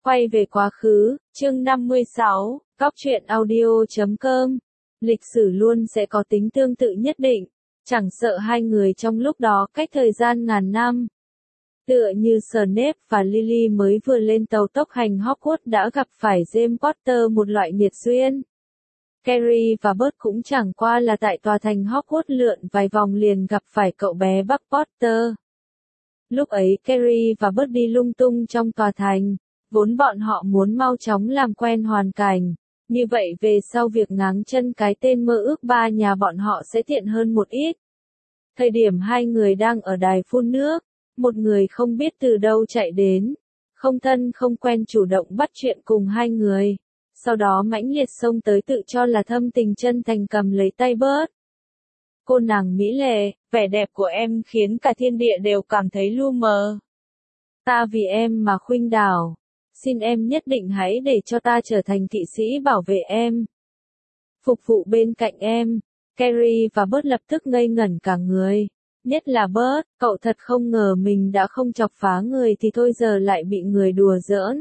Quay về quá khứ, chương 56, Góc truyện audio.com. Lịch sử luôn sẽ có tính tương tự nhất định, chẳng sợ hai người trong lúc đó cách thời gian ngàn năm. Tựa như Snape và Lily mới vừa lên tàu tốc hành Hogwarts đã gặp phải James Potter một loại nghiệt duyên. Harry và Bert cũng chẳng qua là tại tòa thành Hogwarts lượn vài vòng liền gặp phải cậu bé Buck Potter. Lúc ấy Harry và Bert đi lung tung trong tòa thành, vốn bọn họ muốn mau chóng làm quen hoàn cảnh, như vậy về sau việc ngáng chân cái tên mơ ước ba nhà bọn họ sẽ tiện hơn một ít. Thời điểm hai người đang ở đài phun nước, một người không biết từ đâu chạy đến, không thân không quen chủ động bắt chuyện cùng hai người, sau đó mãnh liệt xông tới tự cho là thâm tình chân thành cầm lấy tay Bert. Cô nàng mỹ lệ, vẻ đẹp của em khiến cả thiên địa đều cảm thấy lu mờ. Ta vì em mà khuynh đảo, xin em nhất định hãy để cho ta trở thành kỵ sĩ bảo vệ em. Phục vụ bên cạnh em, Harry và Bert lập tức ngây ngẩn cả người. Nhất là Bert, cậu thật không ngờ mình đã không chọc phá người thì thôi giờ lại bị người đùa giỡn.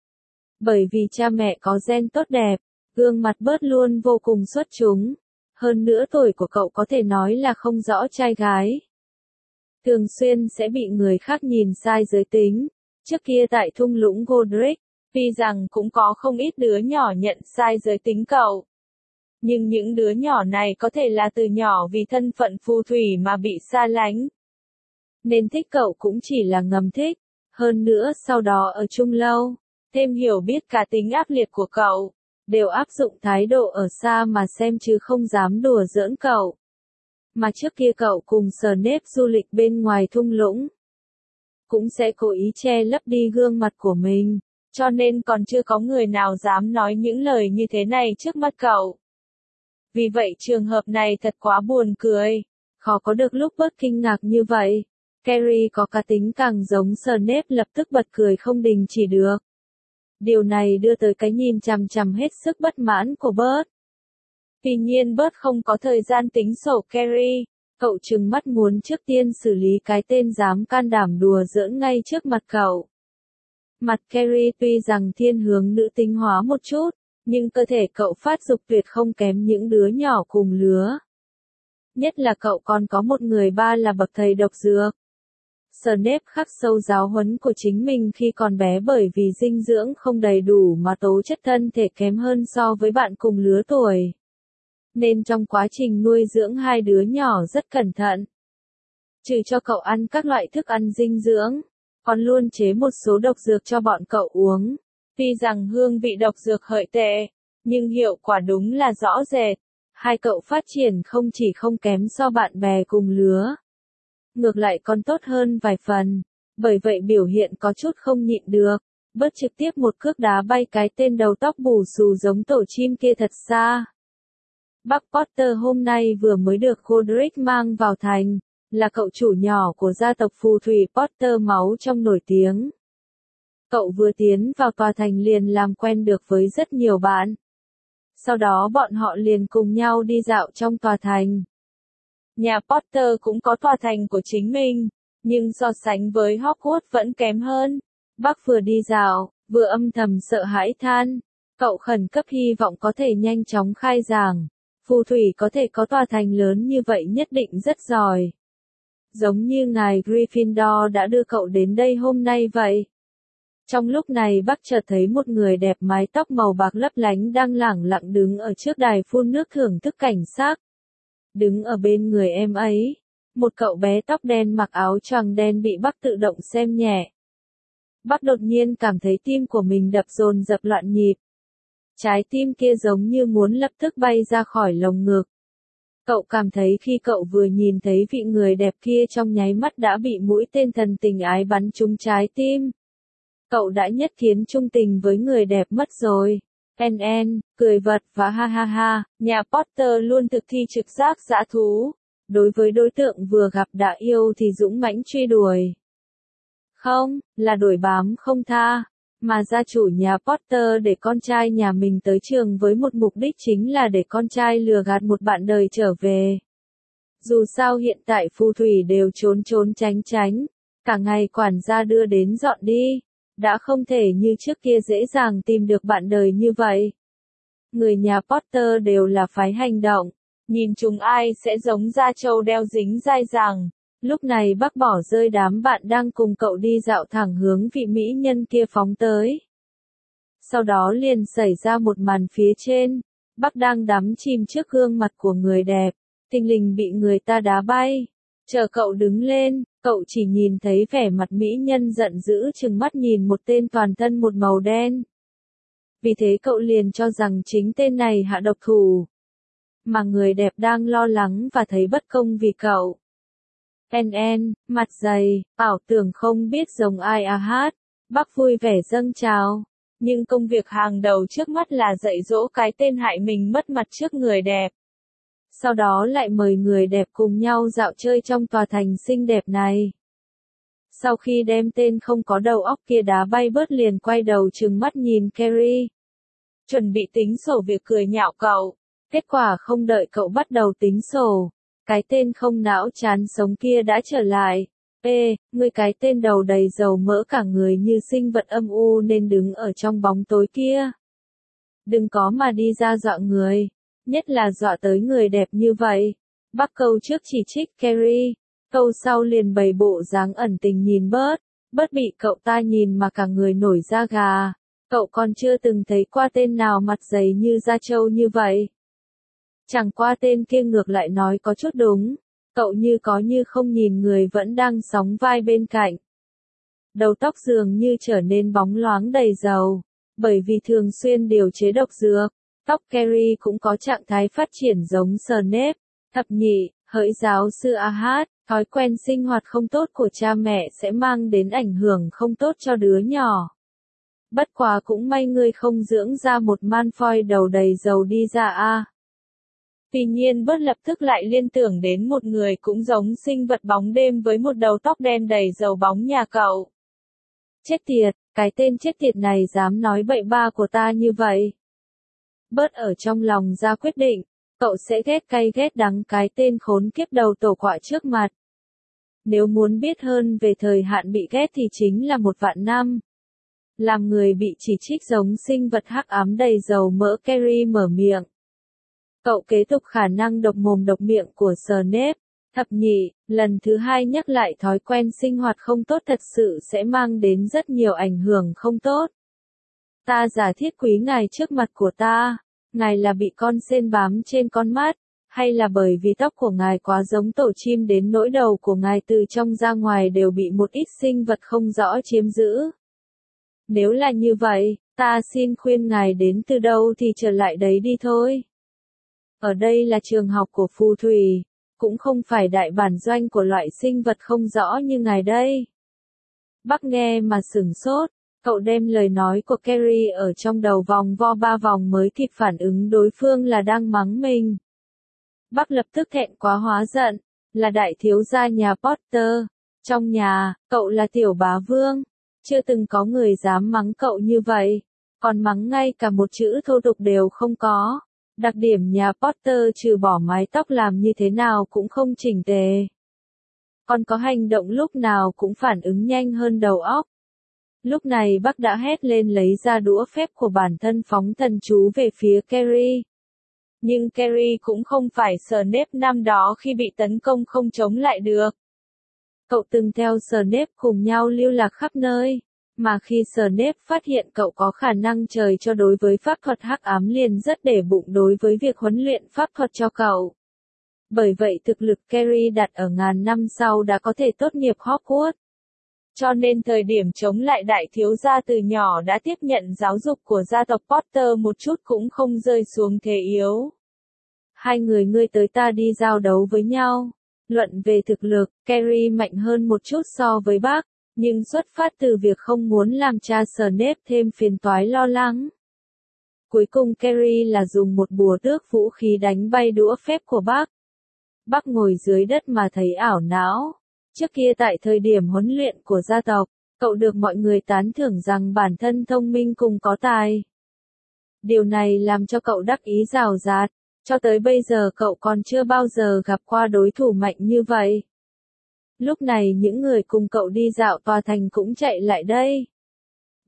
Bởi vì cha mẹ có gen tốt đẹp, gương mặt Bert luôn vô cùng xuất chúng. Hơn nữa tuổi của cậu có thể nói là không rõ trai gái. Thường xuyên sẽ bị người khác nhìn sai giới tính. Trước kia tại thung lũng Godric, tuy rằng cũng có không ít đứa nhỏ nhận sai giới tính cậu. Nhưng những đứa nhỏ này có thể là từ nhỏ vì thân phận phù thủy mà bị xa lánh. Nên thích cậu cũng chỉ là ngầm thích. Hơn nữa sau đó ở chung lâu, thêm hiểu biết cả tính ác liệt của cậu, đều áp dụng thái độ ở xa mà xem chứ không dám đùa giỡn cậu. Mà trước kia cậu cùng Snape du lịch bên ngoài thung lũng, cũng sẽ cố ý che lấp đi gương mặt của mình, cho nên còn chưa có người nào dám nói những lời như thế này trước mặt cậu. Vì vậy trường hợp này thật quá buồn cười, khó có được lúc Bert kinh ngạc như vậy. Harry có cá tính càng giống Snape lập tức bật cười không đình chỉ được. Điều này đưa tới cái nhìn chằm chằm hết sức bất mãn của Bert. Tuy nhiên Bert không có thời gian tính sổ Harry, cậu trừng mắt muốn trước tiên xử lý cái tên dám can đảm đùa giỡn ngay trước mặt cậu. Mặt Harry tuy rằng thiên hướng nữ tính hóa một chút, nhưng cơ thể cậu phát dục tuyệt không kém những đứa nhỏ cùng lứa. Nhất là cậu còn có một người ba là bậc thầy độc dược. Snape khắc sâu giáo huấn của chính mình khi còn bé bởi vì dinh dưỡng không đầy đủ mà tố chất thân thể kém hơn so với bạn cùng lứa tuổi. Nên trong quá trình nuôi dưỡng hai đứa nhỏ rất cẩn thận. Trừ cho cậu ăn các loại thức ăn dinh dưỡng, còn luôn chế một số độc dược cho bọn cậu uống. Tuy rằng hương vị độc dược hợi tệ, nhưng hiệu quả đúng là rõ rệt. Hai cậu phát triển không chỉ không kém so bạn bè cùng lứa, ngược lại còn tốt hơn vài phần. Bởi vậy biểu hiện có chút không nhịn được, Bert trực tiếp một cước đá bay cái tên đầu tóc bù xù giống tổ chim kia thật xa. Buck Potter hôm nay vừa mới được Godric mang vào thành, là cậu chủ nhỏ của gia tộc phù thủy Potter máu trong nổi tiếng. Cậu vừa tiến vào tòa thành liền làm quen được với rất nhiều bạn. Sau đó bọn họ liền cùng nhau đi dạo trong tòa thành. Nhà Potter cũng có tòa thành của chính mình, nhưng so sánh với Hogwarts vẫn kém hơn. Buck vừa đi dạo, vừa âm thầm sợ hãi than. Cậu khẩn cấp hy vọng có thể nhanh chóng khai giảng. Phù thủy có thể có tòa thành lớn như vậy nhất định rất giỏi. Giống như ngài Gryffindor đã đưa cậu đến đây hôm nay vậy. Trong lúc này Buck chợt thấy một người đẹp mái tóc màu bạc lấp lánh đang lẳng lặng đứng ở trước đài phun nước thưởng thức cảnh sắc. Đứng ở bên người em ấy, một cậu bé tóc đen mặc áo choàng đen bị Buck tự động xem nhẹ. Buck đột nhiên cảm thấy tim của mình đập dồn dập loạn nhịp. Trái tim kia giống như muốn lập tức bay ra khỏi lồng ngực. Cậu cảm thấy khi cậu vừa nhìn thấy vị người đẹp kia trong nháy mắt đã bị mũi tên thần tình ái bắn trúng trái tim. Cậu đã nhất kiến trung tình với người đẹp mất rồi. Cười vật và ha ha ha, nhà Potter luôn thực thi trực giác dã thú. Đối với đối tượng vừa gặp đã yêu thì dũng mãnh truy đuổi. Không, là đuổi bám không tha. Mà gia chủ nhà Potter để con trai nhà mình tới trường với một mục đích chính là để con trai lừa gạt một bạn đời trở về. Dù sao hiện tại phù thủy đều trốn trốn tránh tránh, cả ngày quản gia đưa đến dọn đi. đã không thể như trước kia dễ dàng tìm được bạn đời như vậy. Người nhà Potter đều là phái hành động, nhìn chúng ai sẽ giống da trâu đeo dính dai dẳng. Lúc này bác bỏ rơi đám bạn đang cùng cậu đi dạo thẳng hướng vị mỹ nhân kia phóng tới. Sau đó liền xảy ra một màn phía trên, bác đang đắm chìm trước gương mặt của người đẹp, thình lình bị người ta đá bay. Chờ cậu đứng lên, cậu chỉ nhìn thấy vẻ mặt mỹ nhân giận dữ trừng mắt nhìn một tên toàn thân một màu đen. Vì thế cậu liền cho rằng chính tên này hạ độc thủ. Mà người đẹp đang lo lắng và thấy bất công vì cậu. Mặt dày, ảo tưởng không biết giống ai à hát. Bác vui vẻ dâng chào. Nhưng công việc hàng đầu trước mắt là dạy dỗ cái tên hại mình mất mặt trước người đẹp. Sau đó lại mời người đẹp cùng nhau dạo chơi trong tòa thành xinh đẹp này. Sau khi đem tên không có đầu óc kia đá bay bớt liền quay đầu trừng mắt nhìn Carrie. Chuẩn bị tính sổ việc cười nhạo cậu. Kết quả không đợi cậu bắt đầu tính sổ. Cái tên không não chán sống kia đã trở lại. Ngươi cái tên đầu đầy dầu mỡ cả người như sinh vật âm u nên đứng ở trong bóng tối kia. Đừng có mà đi ra dọa người. Nhất là dọa tới người đẹp như vậy. Bác câu trước chỉ trích Carrie. Câu sau liền bày bộ dáng ẩn tình nhìn bớt. Bớt bị cậu ta nhìn mà cả người nổi da gà. Cậu còn chưa từng thấy qua tên nào mặt dày như da trâu như vậy. Chẳng qua tên kia ngược lại nói có chút đúng. Cậu như có như không nhìn người vẫn đang sóng vai bên cạnh. Đầu tóc dường như trở nên bóng loáng đầy dầu. Bởi vì thường xuyên điều chế độc dược, tóc Carrie cũng có trạng thái phát triển giống Snape. Thập nhị, hỡi giáo sư Ahad, thói quen sinh hoạt không tốt của cha mẹ sẽ mang đến ảnh hưởng không tốt cho đứa nhỏ. Bất quá cũng may ngươi không dưỡng ra một Malfoy đầu đầy dầu đi ra a. Tuy nhiên bớt lập tức lại liên tưởng đến một người cũng giống sinh vật bóng đêm với một đầu tóc đen đầy dầu bóng nhà cậu. Chết tiệt, cái tên chết tiệt này dám nói bậy ba của ta như vậy. Bớt ở trong lòng ra quyết định, cậu sẽ ghét cay ghét đắng cái tên khốn kiếp đầu tổ quạ trước mặt. Nếu muốn biết hơn về thời hạn bị ghét thì chính là 1.000.000 năm. Làm người bị chỉ trích giống sinh vật hắc ám đầy dầu mỡ Carrie mở miệng. Cậu kế tục khả năng độc mồm độc miệng của Snape. Thập nhị, lần thứ hai nhắc lại thói quen sinh hoạt không tốt thật sự sẽ mang đến rất nhiều ảnh hưởng không tốt. Ta giả thiết quý ngài trước mặt của ta, ngài là bị con sên bám trên con mắt, hay là bởi vì tóc của ngài quá giống tổ chim đến nỗi đầu của ngài từ trong ra ngoài đều bị một ít sinh vật không rõ chiếm giữ. Nếu là như vậy, ta xin khuyên ngài đến từ đâu thì trở lại đấy đi thôi. Ở đây là trường học của phù thủy, cũng không phải đại bản doanh của loại sinh vật không rõ như ngài đây. Bác nghe mà sửng sốt, cậu đem lời nói của Carrie ở trong đầu vòng vo 3 vòng mới kịp phản ứng đối phương là đang mắng mình. Bác lập tức thẹn quá hóa giận, là đại thiếu gia nhà Potter. Trong nhà, cậu là tiểu bá vương. Chưa từng có người dám mắng cậu như vậy. Còn mắng ngay cả một chữ thô tục đều không có. Đặc điểm nhà Potter trừ bỏ mái tóc làm như thế nào cũng không chỉnh tề. Còn có hành động lúc nào cũng phản ứng nhanh hơn đầu óc. Lúc này bác đã hét lên lấy ra đũa phép của bản thân phóng thần chú về phía Carrie. Nhưng Carrie cũng không phải Snape năm đó khi bị tấn công không chống lại được. Cậu từng theo Snape cùng nhau lưu lạc khắp nơi, mà khi Snape phát hiện cậu có khả năng trời cho đối với pháp thuật hắc ám liền rất để bụng đối với việc huấn luyện pháp thuật cho cậu. Bởi vậy thực lực Carrie đặt ở ngàn năm sau đã có thể tốt nghiệp Hogwarts. Cho nên thời điểm chống lại đại thiếu gia từ nhỏ đã tiếp nhận giáo dục của gia tộc Potter một chút cũng không rơi xuống thế yếu. Hai người ngươi tới ta đi giao đấu với nhau. Luận về thực lực, Carrie mạnh hơn một chút so với bác, nhưng xuất phát từ việc không muốn làm cha Snape thêm phiền toái lo lắng. Cuối cùng Carrie là dùng một bùa tước vũ khí đánh bay đũa phép của bác. Bác ngồi dưới đất mà thấy ảo não. Trước kia tại thời điểm huấn luyện của gia tộc, cậu được mọi người tán thưởng rằng bản thân thông minh cùng có tài. Điều này làm cho cậu đắc ý rào rạt, cho tới bây giờ cậu còn chưa bao giờ gặp qua đối thủ mạnh như vậy. Lúc này những người cùng cậu đi dạo tòa thành cũng chạy lại đây.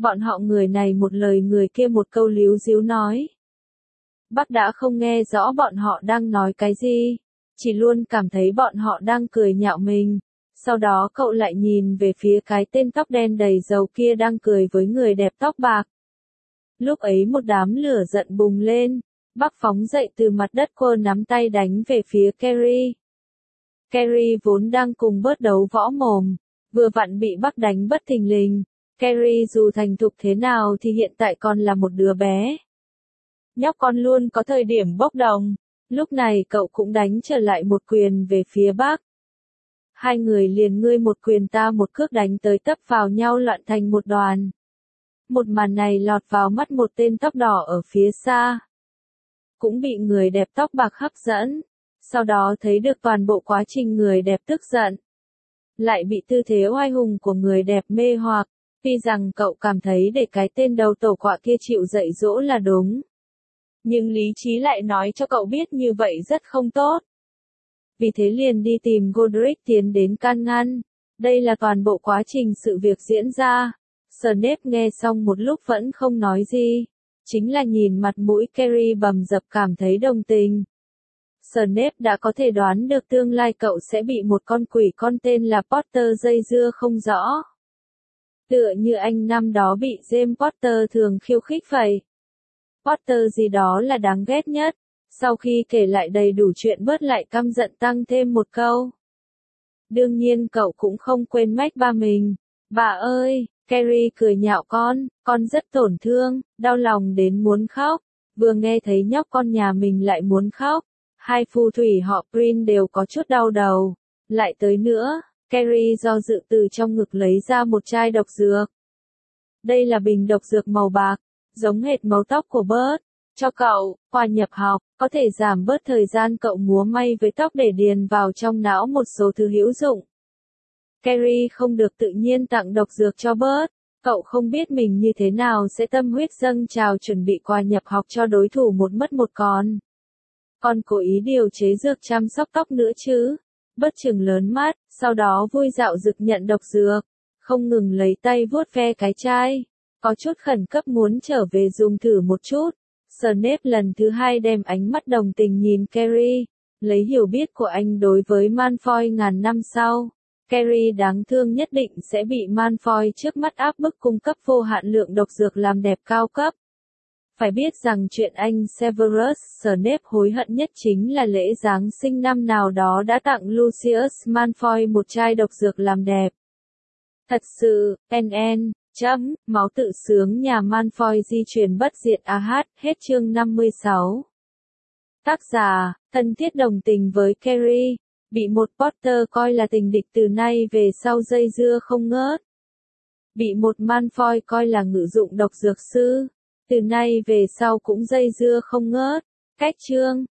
Bọn họ người này một lời người kia một câu líu díu nói. Bác đã không nghe rõ bọn họ đang nói cái gì, chỉ luôn cảm thấy bọn họ đang cười nhạo mình. Sau đó cậu lại nhìn về phía cái tên tóc đen đầy dầu kia đang cười với người đẹp tóc bạc. Lúc ấy một đám lửa giận bùng lên, bác phóng dậy từ mặt đất cô nắm tay đánh về phía Carrie. Carrie vốn đang cùng bớt đấu võ mồm, vừa vặn bị bác đánh bất thình lình. Carrie dù thành thục thế nào thì hiện tại còn là một đứa bé. Nhóc con luôn có thời điểm bốc đồng, lúc này cậu cũng đánh trở lại một quyền về phía bác. Hai người liền ngươi một quyền ta một cước đánh tới tấp vào nhau loạn thành một đoàn. Một màn này lọt vào mắt một tên tóc đỏ ở phía xa. Cũng bị người đẹp tóc bạc hấp dẫn, sau đó thấy được toàn bộ quá trình người đẹp tức giận. Lại bị tư thế oai hùng của người đẹp mê hoặc, tuy rằng cậu cảm thấy để cái tên đầu tổ quạ kia chịu dạy dỗ là đúng. Nhưng lý trí lại nói cho cậu biết như vậy rất không tốt. Vì thế liền đi tìm Godric tiến đến can ngăn. Đây là toàn bộ quá trình sự việc diễn ra. Snape nghe xong một lúc vẫn không nói gì. Chính là nhìn mặt mũi Carrie bầm dập cảm thấy đồng tình. Snape đã có thể đoán được tương lai cậu sẽ bị một con quỷ con tên là Potter dây dưa không rõ. Tựa như anh năm đó bị James Potter thường khiêu khích vậy. Potter gì đó là đáng ghét nhất. Sau khi kể lại đầy đủ chuyện bớt lại căm giận tăng thêm một câu. Đương nhiên cậu cũng không quên mách ba mình. Bà ơi, Carrie cười nhạo con rất tổn thương, đau lòng đến muốn khóc. Vừa nghe thấy nhóc con nhà mình lại muốn khóc. Hai phù thủy họ Green đều có chút đau đầu. Lại tới nữa, Carrie do dự từ trong ngực lấy ra một chai độc dược. Đây là bình độc dược màu bạc, giống hệt màu tóc của Bert. Cho cậu, qua nhập học, có thể giảm bớt thời gian cậu múa may với tóc để điền vào trong não một số thứ hữu dụng. Carrie không được tự nhiên tặng độc dược cho Bert. Cậu không biết mình như thế nào sẽ tâm huyết dâng trào chuẩn bị qua nhập học cho đối thủ một mất một còn. Còn cố ý điều chế dược chăm sóc tóc nữa chứ. Bert trừng lớn mắt, sau đó vui dạo dực nhận độc dược. Không ngừng lấy tay vuốt ve cái chai. Có chút khẩn cấp muốn trở về dùng thử một chút. Snape lần thứ hai đem ánh mắt đồng tình nhìn Carrie. Lấy hiểu biết của anh đối với Malfoy ngàn năm sau. Carrie đáng thương nhất định sẽ bị Malfoy trước mắt áp bức cung cấp vô hạn lượng độc dược làm đẹp cao cấp. Phải biết rằng chuyện anh Severus Snape hối hận nhất chính là lễ Giáng sinh năm nào đó đã tặng Lucius Malfoy một chai độc dược làm đẹp. Thật sự, máu tự sướng nhà Malfoy di truyền bất diệt hết chương 56. Tác giả, thân thiết đồng tình với Carrie, bị một Potter coi là tình địch từ nay về sau dây dưa không ngớt. Bị một Malfoy coi là ngự dụng độc dược sư, từ nay về sau cũng dây dưa không ngớt. Cách chương